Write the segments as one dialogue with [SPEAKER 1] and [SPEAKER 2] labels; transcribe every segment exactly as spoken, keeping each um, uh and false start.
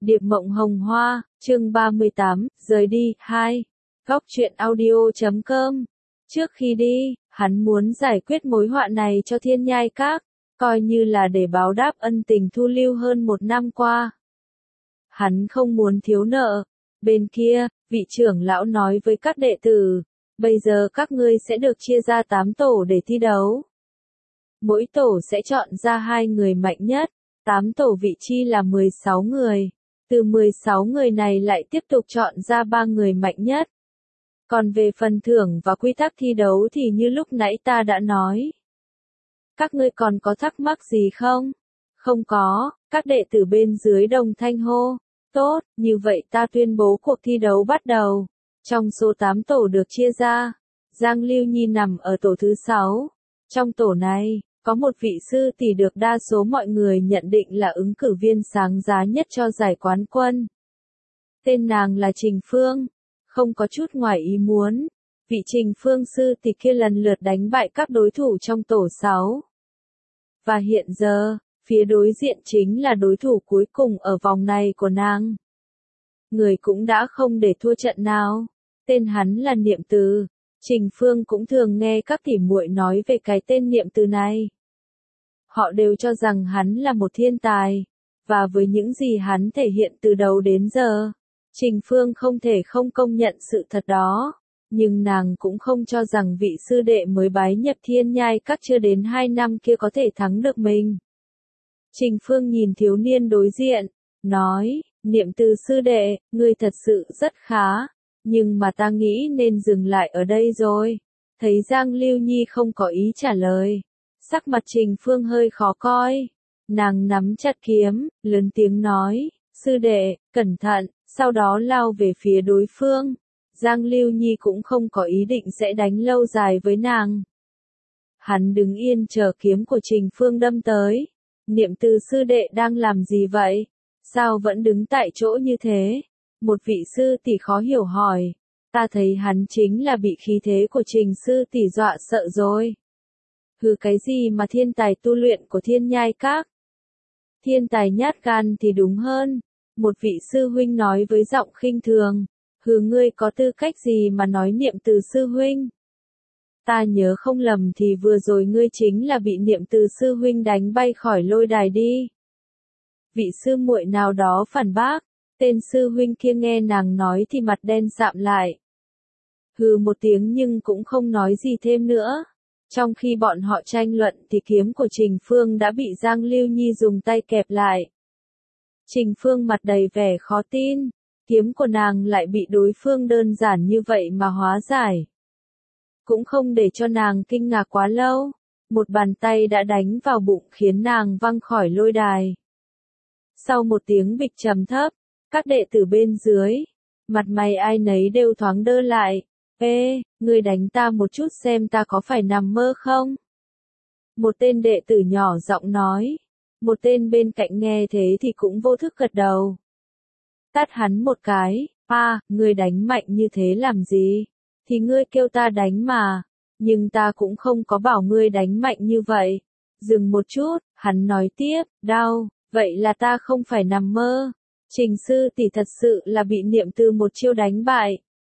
[SPEAKER 1] Điệp Mộng Hồng Hoa, chương ba mươi tám, rời đi, hai. Góc truyện audio chấm com. Trước khi đi, hắn muốn giải quyết mối họa này cho Thiên Nhai Các, coi như là để báo đáp ân tình thu lưu hơn một năm qua. Hắn không muốn thiếu nợ. Bên kia, vị trưởng lão nói với các đệ tử, bây giờ các ngươi sẽ được chia ra tám tổ để thi đấu. Mỗi tổ sẽ chọn ra hai người mạnh nhất, tám tổ vị chi là mười sáu người. Từ mười sáu người này lại tiếp tục chọn ra ba người mạnh nhất. Còn về phần thưởng và quy tắc thi đấu thì như lúc nãy ta đã nói. Các ngươi còn có thắc mắc gì không? Không có, các đệ tử bên dưới đồng thanh hô. Tốt, như vậy ta tuyên bố cuộc thi đấu bắt đầu. Trong số tám tổ được chia ra, Giang Lưu Nhi nằm ở tổ thứ sáu. Trong tổ này, có một vị sư tỷ được đa số mọi người nhận định là ứng cử viên sáng giá nhất cho giải quán quân. Tên nàng là Trình Phương. Không có chút ngoài ý muốn, vị Trình Phương sư tỷ kia lần lượt đánh bại các đối thủ trong tổ sáu. Và hiện giờ, phía đối diện chính là đối thủ cuối cùng ở vòng này của nàng. Người cũng đã không để thua trận nào. Tên hắn là Niệm Từ. Trình Phương cũng thường nghe các tỉ muội nói về cái tên Niệm Từ này. Họ đều cho rằng hắn là một thiên tài, và với những gì hắn thể hiện từ đầu đến giờ, Trình Phương không thể không công nhận sự thật đó. Nhưng nàng cũng không cho rằng vị sư đệ mới bái nhập Thiên Nhai Các chưa đến hai năm kia có thể thắng được mình. Trình Phương nhìn thiếu niên đối diện, nói, Niệm Từ sư đệ, ngươi thật sự rất khá, nhưng mà ta nghĩ nên dừng lại ở đây rồi. Thấy Giang Lưu Nhi không có ý trả lời, sắc mặt Trình Phương hơi khó coi. Nàng nắm chặt kiếm, lớn tiếng nói, sư đệ, cẩn thận, sau đó lao về phía đối phương. Giang Lưu Nhi cũng không có ý định sẽ đánh lâu dài với nàng. Hắn đứng yên chờ kiếm của Trình Phương đâm tới. Niệm Từ sư đệ đang làm gì vậy? Sao vẫn đứng tại chỗ như thế? Một vị sư tỷ khó hiểu hỏi. Ta thấy hắn chính là bị khí thế của Trình sư tỷ dọa sợ rồi. Hừ, cái gì mà thiên tài tu luyện của Thiên Nhai Các? Thiên tài nhát gan thì đúng hơn. Một vị sư huynh nói với giọng khinh thường. Hừ, ngươi có tư cách gì mà nói Niệm Từ sư huynh? Ta nhớ không lầm thì vừa rồi ngươi chính là bị Niệm Từ sư huynh đánh bay khỏi lôi đài đi. Vị sư muội nào đó phản bác. Tên sư huynh kia nghe nàng nói thì mặt đen sạm lại. Hừ một tiếng nhưng cũng không nói gì thêm nữa. Trong khi bọn họ tranh luận thì kiếm của Trình Phương đã bị Giang Lưu Nhi dùng tay kẹp lại. Trình Phương mặt đầy vẻ khó tin. Kiếm của nàng lại bị đối phương đơn giản như vậy mà hóa giải. Cũng không để cho nàng kinh ngạc quá lâu. Một bàn tay đã đánh vào bụng khiến nàng văng khỏi lôi đài. Sau một tiếng bịch trầm thấp, các đệ tử bên dưới, mặt mày ai nấy đều thoáng đơ lại. Ê, ngươi đánh ta một chút xem ta có phải nằm mơ không? Một tên đệ tử nhỏ giọng nói. Một tên bên cạnh nghe thế thì cũng vô thức gật đầu. Tát hắn một cái, à, ngươi đánh mạnh như thế làm gì? Thì ngươi kêu ta đánh mà, nhưng ta cũng không có bảo ngươi đánh mạnh như vậy. Dừng một chút, hắn nói tiếp, đau, vậy là ta không phải nằm mơ. Trình sư tỷ thật sự là bị Niệm Từ một chiêu đánh bại.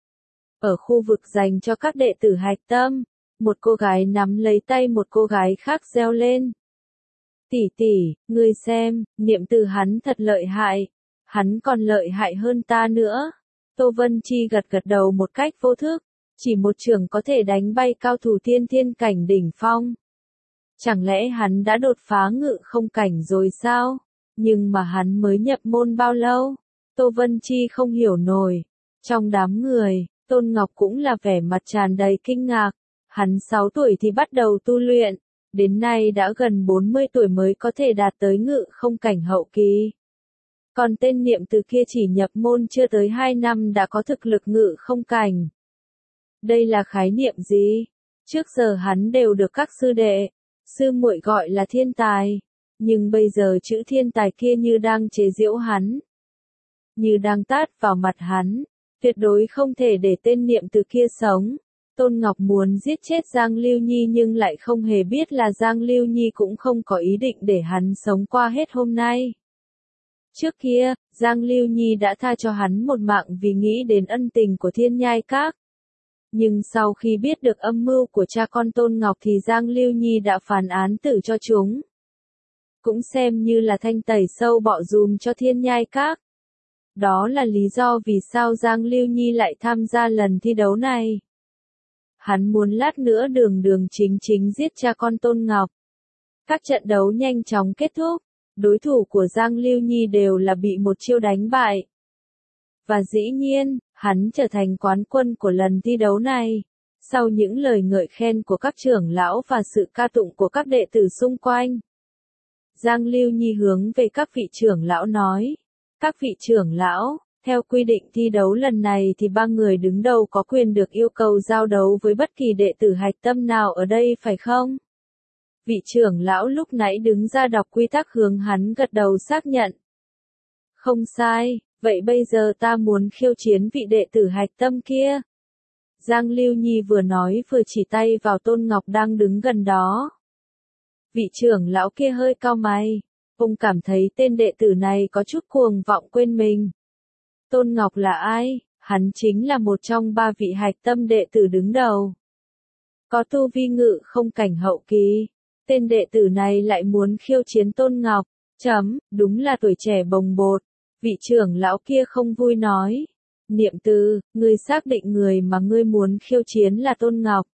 [SPEAKER 1] Ở khu vực dành cho các đệ tử hạch tâm, một cô gái nắm lấy tay một cô gái khác reo lên. Tỷ tỷ, ngươi xem, Niệm Từ hắn thật lợi hại. Hắn còn lợi hại hơn ta nữa. Tô Vân Chi gật gật đầu một cách vô thức. Chỉ một chưởng có thể đánh bay cao thủ tiên thiên cảnh đỉnh phong. Chẳng lẽ hắn đã đột phá ngự không cảnh rồi sao? Nhưng mà hắn mới nhập môn bao lâu? Tô Vân Chi không hiểu nổi. Trong đám người, Tôn Ngọc cũng là vẻ mặt tràn đầy kinh ngạc. Hắn sáu tuổi thì bắt đầu tu luyện. Đến nay đã gần bốn mươi tuổi mới có thể đạt tới ngự không cảnh hậu kỳ. Còn tên Niệm Từ kia chỉ nhập môn chưa tới hai năm đã có thực lực ngự không cảnh. Đây là khái niệm gì? Trước giờ hắn đều được các sư đệ, sư muội gọi là thiên tài. Nhưng bây giờ chữ thiên tài kia như đang chế giễu hắn. Như đang tát vào mặt hắn. Tuyệt đối không thể để tên Niệm Từ kia sống. Tôn Ngọc muốn giết chết Giang Lưu Nhi nhưng lại không hề biết là Giang Lưu Nhi cũng không có ý định để hắn sống qua hết hôm nay. Trước kia, Giang Lưu Nhi đã tha cho hắn một mạng vì nghĩ đến ân tình của Thiên Nhai Các. Nhưng sau khi biết được âm mưu của cha con Tôn Ngọc thì Giang Lưu Nhi đã phán án tử cho chúng. Cũng xem như là thanh tẩy sâu bọ dùm cho Thiên Nhai Các. Đó là lý do vì sao Giang Lưu Nhi lại tham gia lần thi đấu này. Hắn muốn lát nữa đường đường chính chính giết cha con Tôn Ngọc. Các trận đấu nhanh chóng kết thúc, đối thủ của Giang Lưu Nhi đều là bị một chiêu đánh bại. Và dĩ nhiên, hắn trở thành quán quân của lần thi đấu này. Sau những lời ngợi khen của các trưởng lão và sự ca tụng của các đệ tử xung quanh, Giang Lưu Nhi hướng về các vị trưởng lão nói. Các vị trưởng lão, theo quy định thi đấu lần này thì ba người đứng đầu có quyền được yêu cầu giao đấu với bất kỳ đệ tử hạch tâm nào ở đây phải không? Vị trưởng lão lúc nãy đứng ra đọc quy tắc hướng hắn gật đầu xác nhận. Không sai, vậy bây giờ ta muốn khiêu chiến vị đệ tử hạch tâm kia. Giang Lưu Nhi vừa nói vừa chỉ tay vào Tôn Ngọc đang đứng gần đó. Vị trưởng lão kia hơi cau mày, ông cảm thấy tên đệ tử này có chút cuồng vọng quên mình. Tôn Ngọc là ai? Hắn chính là một trong ba vị hạch tâm đệ tử đứng đầu. Có tu vi ngự không cảnh hậu kỳ. Tên đệ tử này lại muốn khiêu chiến Tôn Ngọc. Chấm, đúng là tuổi trẻ bồng bột. Vị trưởng lão kia không vui nói. Niệm Từ, ngươi xác định người mà ngươi muốn khiêu chiến là Tôn Ngọc.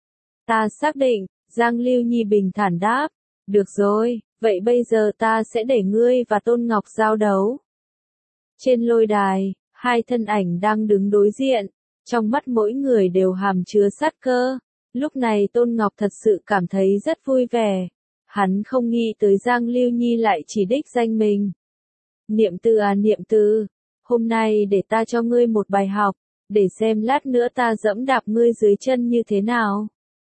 [SPEAKER 1] Ta xác định, Giang Lưu Nhi bình thản đáp. Được rồi, vậy bây giờ ta sẽ để ngươi và Tôn Ngọc giao đấu. Trên lôi đài, hai thân ảnh đang đứng đối diện, trong mắt mỗi người đều hàm chứa sát cơ. Lúc này Tôn Ngọc thật sự cảm thấy rất vui vẻ. Hắn không nghĩ tới Giang Lưu Nhi lại chỉ đích danh mình. Niệm Từ à Niệm Từ, hôm nay để ta cho ngươi một bài học, để xem lát nữa ta dẫm đạp ngươi dưới chân như thế nào.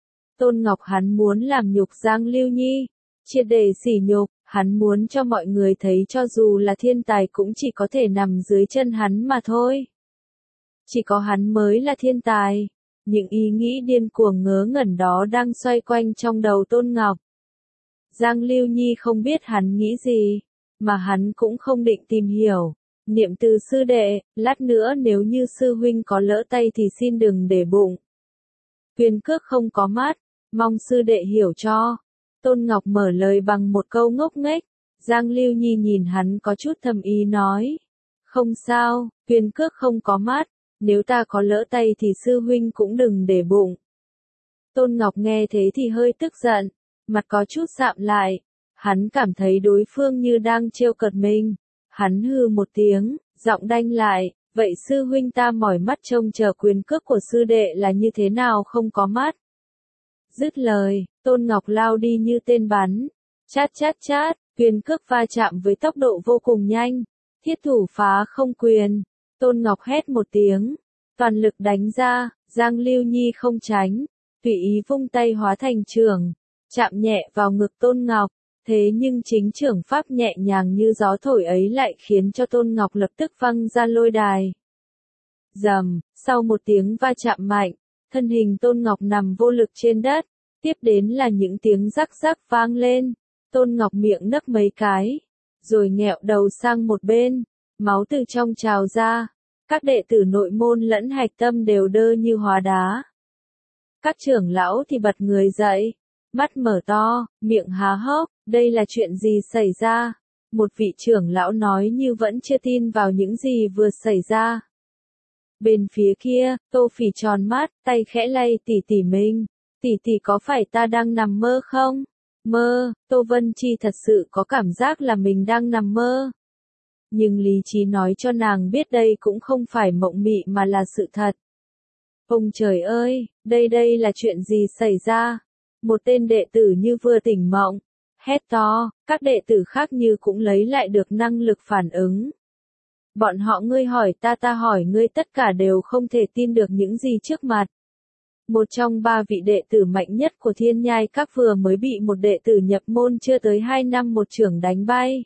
[SPEAKER 1] Tôn Ngọc hắn muốn làm nhục Giang Lưu Nhi, triệt để sỉ nhục, hắn muốn cho mọi người thấy cho dù là thiên tài cũng chỉ có thể nằm dưới chân hắn mà thôi. Chỉ có hắn mới là thiên tài. Những ý nghĩ điên cuồng ngớ ngẩn đó đang xoay quanh trong đầu Tôn Ngọc. Giang Lưu Nhi không biết hắn nghĩ gì, mà hắn cũng không định tìm hiểu. Niệm Từ sư đệ, lát nữa nếu như sư huynh có lỡ tay thì xin đừng để bụng. Quyền cước không có mắt, mong sư đệ hiểu cho. Tôn Ngọc mở lời bằng một câu ngốc nghếch. Giang Lưu Nhi nhìn hắn có chút thầm ý nói. Không sao, quyền cước không có mắt. Nếu ta có lỡ tay thì sư huynh cũng đừng để bụng. Tôn Ngọc nghe thế thì hơi tức giận, mặt có chút sạm lại. Hắn cảm thấy đối phương như đang trêu cợt mình. Hắn hừ một tiếng, giọng đanh lại, vậy sư huynh ta mỏi mắt trông chờ quyền cước của sư đệ là như thế nào không có mắt. Dứt lời, Tôn Ngọc lao đi như tên bắn. Chát chát chát, quyền cước va chạm với tốc độ vô cùng nhanh. Thiết thủ phá không quyền. Tôn Ngọc hét một tiếng, toàn lực đánh ra, Giang Lưu Nhi không tránh, tùy ý vung tay hóa thành chưởng, chạm nhẹ vào ngực Tôn Ngọc, thế nhưng chính chưởng pháp nhẹ nhàng như gió thổi ấy lại khiến cho Tôn Ngọc lập tức văng ra lôi đài. Rầm, sau một tiếng va chạm mạnh, thân hình Tôn Ngọc nằm vô lực trên đất, tiếp đến là những tiếng rắc rắc vang lên, Tôn Ngọc miệng nấc mấy cái, rồi nghẹo đầu sang một bên. Máu từ trong trào ra, các đệ tử nội môn lẫn hạch tâm đều đơ như hóa đá. Các trưởng lão thì bật người dậy, mắt mở to, miệng há hốc, đây là chuyện gì xảy ra? Một vị trưởng lão nói như vẫn chưa tin vào những gì vừa xảy ra. Bên phía kia, Tô Phỉ tròn mắt, tay khẽ lay tỷ tỷ mình, tỷ tỷ có phải ta đang nằm mơ không? Mơ, Tô Vân Chi thật sự có cảm giác là mình đang nằm mơ. Nhưng lý trí nói cho nàng biết đây cũng không phải mộng mị mà là sự thật. Ông trời ơi, đây đây là chuyện gì xảy ra? Một tên đệ tử như vừa tỉnh mộng, hét to, các đệ tử khác như cũng lấy lại được năng lực phản ứng. Bọn họ ngươi hỏi ta ta hỏi ngươi tất cả đều không thể tin được những gì trước mặt. Một trong ba vị đệ tử mạnh nhất của Thiên Nhai Các vừa mới bị một đệ tử nhập môn chưa tới hai năm một chưởng đánh bay.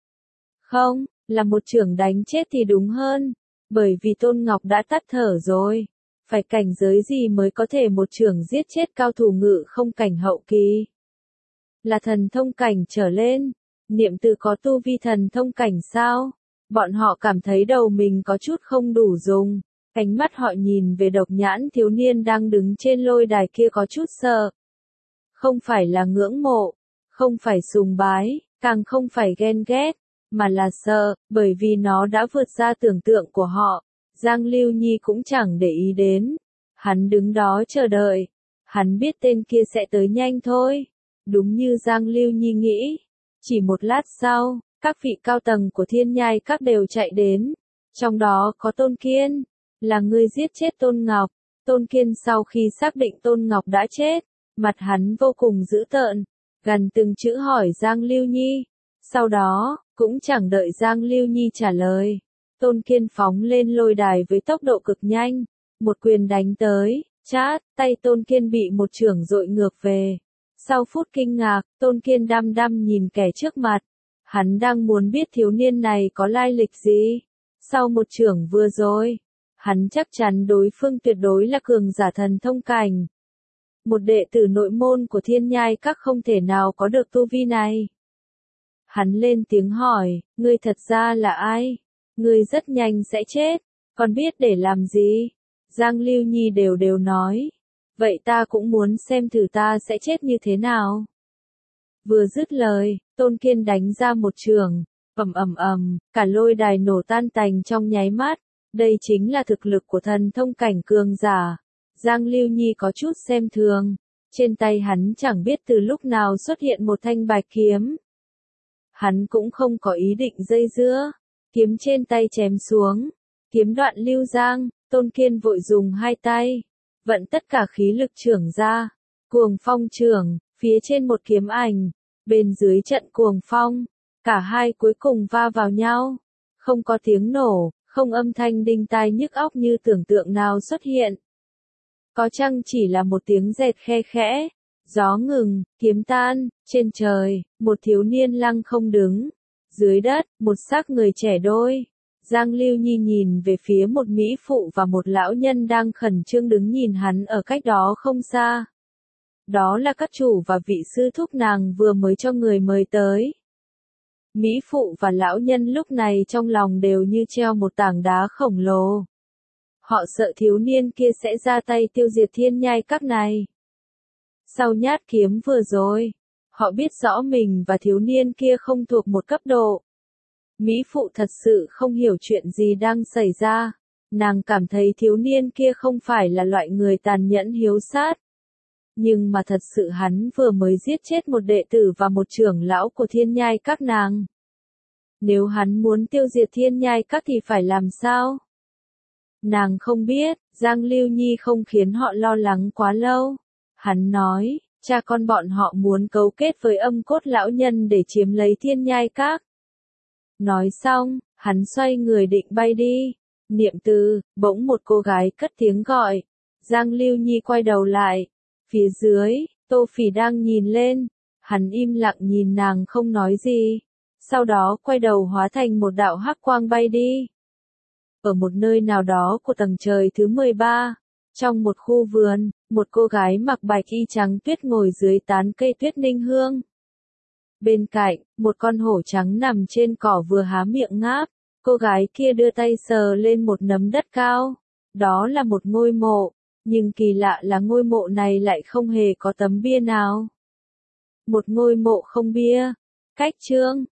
[SPEAKER 1] Không, là một chưởng đánh chết thì đúng hơn, bởi vì Tôn Ngọc đã tắt thở rồi. Phải cảnh giới gì mới có thể một chưởng giết chết cao thủ ngự không cảnh hậu kỳ? Là thần thông cảnh trở lên. Niệm Từ có tu vi thần thông cảnh sao? Bọn họ cảm thấy đầu mình có chút không đủ dùng. Ánh mắt họ nhìn về độc nhãn thiếu niên đang đứng trên lôi đài kia có chút sợ. Không phải là ngưỡng mộ, không phải sùng bái, càng không phải ghen ghét, mà là sợ, bởi vì nó đã vượt ra tưởng tượng của họ. Giang Lưu Nhi cũng chẳng để ý đến. Hắn đứng đó chờ đợi. Hắn biết tên kia sẽ tới nhanh thôi. Đúng như Giang Lưu Nhi nghĩ. Chỉ một lát sau, các vị cao tầng của Thiên Nhai Các đều chạy đến. Trong đó có Tôn Kiên. Là người giết chết Tôn Ngọc. Tôn Kiên sau khi xác định Tôn Ngọc đã chết, mặt hắn vô cùng dữ tợn, gần từng chữ hỏi Giang Lưu Nhi. Sau đó, cũng chẳng đợi Giang Lưu Nhi trả lời. Tôn Kiên phóng lên lôi đài với tốc độ cực nhanh. Một quyền đánh tới, chát, tay Tôn Kiên bị một chưởng dội ngược về. Sau phút kinh ngạc, Tôn Kiên đăm đăm nhìn kẻ trước mặt. Hắn đang muốn biết thiếu niên này có lai lịch gì. Sau một chưởng vừa rồi, hắn chắc chắn đối phương tuyệt đối là cường giả thần thông cảnh. Một đệ tử nội môn của Thiên Nhai Các không thể nào có được tu vi này. Hắn lên tiếng hỏi, ngươi thật ra là ai? Ngươi rất nhanh sẽ chết, còn biết để làm gì? Giang Lưu Nhi đều đều nói. Vậy ta cũng muốn xem thử ta sẽ chết như thế nào. Vừa dứt lời, Tôn Kiên đánh ra một trường, ầm ầm ầm, cả lôi đài nổ tan tành trong nháy mắt. Đây chính là thực lực của thần thông cảnh cường giả. Giang Lưu Nhi có chút xem thường. Trên tay hắn chẳng biết từ lúc nào xuất hiện một thanh bạch kiếm. Hắn cũng không có ý định dây dưa. Kiếm trên tay chém xuống. Kiếm đoạn lưu giang, Tôn Kiên vội dùng hai tay. Vận tất cả khí lực trưởng ra. Cuồng phong trưởng, phía trên một kiếm ảnh. Bên dưới trận cuồng phong. Cả hai cuối cùng va vào nhau. Không có tiếng nổ, không âm thanh đinh tai nhức óc như tưởng tượng nào xuất hiện. Có chăng chỉ là một tiếng dẹt khe khẽ. Gió ngừng, kiếm tan, trên trời, một thiếu niên lăng không đứng. Dưới đất, một xác người trẻ đôi. Giang Lưu Nhi nhìn về phía một mỹ phụ và một lão nhân đang khẩn trương đứng nhìn hắn ở cách đó không xa. Đó là các chủ và vị sư thúc nàng vừa mới cho người mời tới. Mỹ phụ và lão nhân lúc này trong lòng đều như treo một tảng đá khổng lồ. Họ sợ thiếu niên kia sẽ ra tay tiêu diệt Thiên Nhai Các này. Sau nhát kiếm vừa rồi, họ biết rõ mình và thiếu niên kia không thuộc một cấp độ. Mỹ phụ thật sự không hiểu chuyện gì đang xảy ra. Nàng cảm thấy thiếu niên kia không phải là loại người tàn nhẫn hiếu sát. Nhưng mà thật sự hắn vừa mới giết chết một đệ tử và một trưởng lão của Thiên Nhai Các nàng. Nếu hắn muốn tiêu diệt Thiên Nhai Các thì phải làm sao? Nàng không biết, Giang Lưu Nhi không khiến họ lo lắng quá lâu. Hắn nói, cha con bọn họ muốn cấu kết với âm cốt lão nhân để chiếm lấy Thiên Nhai Các. Nói xong, hắn xoay người định bay đi. Niệm từ, bỗng một cô gái cất tiếng gọi. Giang Lưu Nhi quay đầu lại. Phía dưới, Tô Phỉ đang nhìn lên. Hắn im lặng nhìn nàng không nói gì. Sau đó quay đầu hóa thành một đạo hắc quang bay đi. Ở một nơi nào đó của tầng trời thứ mười ba, trong một khu vườn, một cô gái mặc bạch y trắng tuyết ngồi dưới tán cây tuyết ninh hương. Bên cạnh, một con hổ trắng nằm trên cỏ vừa há miệng ngáp. Cô gái kia đưa tay sờ lên một nấm đất cao. Đó là một ngôi mộ, nhưng kỳ lạ là ngôi mộ này lại không hề có tấm bia nào. Một ngôi mộ không bia. Cách chương